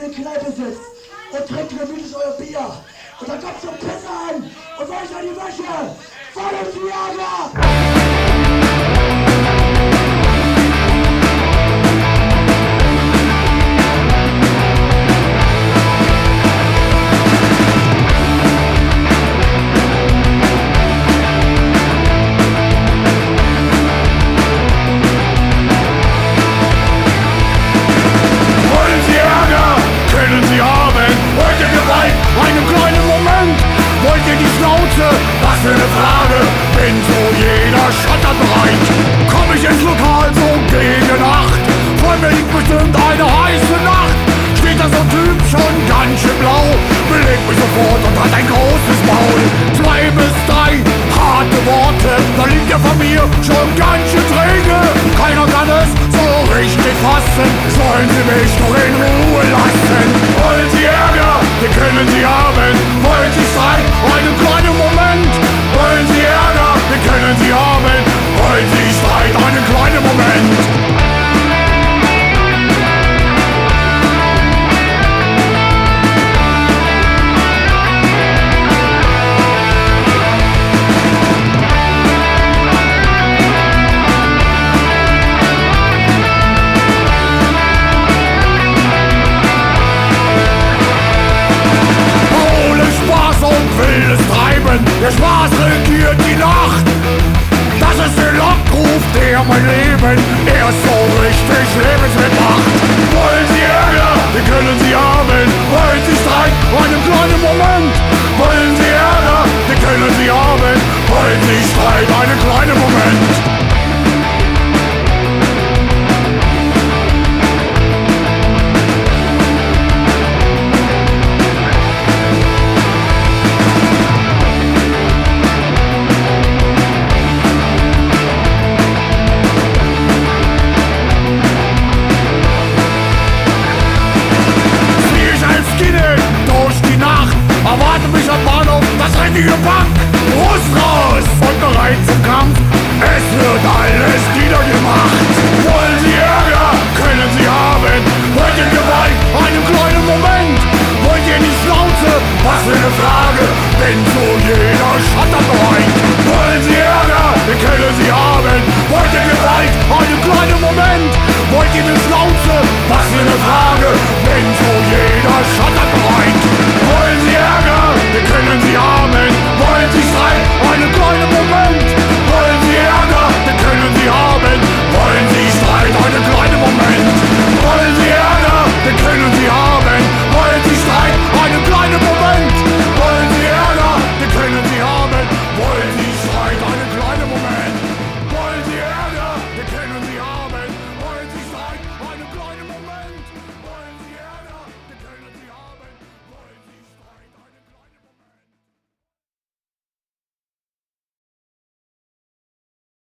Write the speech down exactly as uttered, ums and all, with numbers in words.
in der Kneipe sitzt und trinkt gemütlich euer Bier. Und dann kommt so ein Pisser an und euch an die Wäsche. Voll und Viagra! Einen kleinen Moment, wollt ihr die Schnauze? Was für eine Frage, bin so jeder Schotter bereit. Komm ich ins Lokal so gegen acht, vor mir liegt bestimmt eine heiße Nacht. Steht da so ein Typ schon ganz schön blau, belegt mich sofort und hat ein großes Maul. Zwei bis drei harte Worte, da liegt er von mir schon ganz schön träge. Keiner kann es so richtig fassen, sollen sie mich doch in Ruhe lassen. Wollen sie Ärger? Wir können sie haben. Wollen sie Streit? Einen kleinen Moment. Wollen sie Ärger? Wir können sie haben. Wollen sie Streit? Einen kleinen Moment. Der Spaß regiert die Nacht. Das ist der Lockruf, der mein Leben erst so richtig lebenswert macht. Wollen Sie Ärger? Wir können Sie haben. Wollen Sie Streit? Einen kleinen Moment. Wollen Sie Ärger? Wir können Sie haben. Wollen Sie Streit? Einen kleinen Moment. Erwarte mich am Bahnhof, das richtige Pack. Brust raus und bereit zum Kampf. Es wird alles niedergemacht. Wollen Sie Ärger? Können Sie haben. Wollt ihr Gewalt? Einen kleinen Moment. Wollt ihr die Schnauze? Was für eine Frage. Bin zu jeder Schotter bereit. Wollen Sie Ärger? Wir können Sie haben. Wollt ihr Gewalt? Einen kleinen Moment. Wollt ihr die Schnauze? Was für eine Frage. Bin zu jeder Schotter bereit. Wollen Sie Ärger? Wir können Sie haben. Wollen Sie Streit? Eine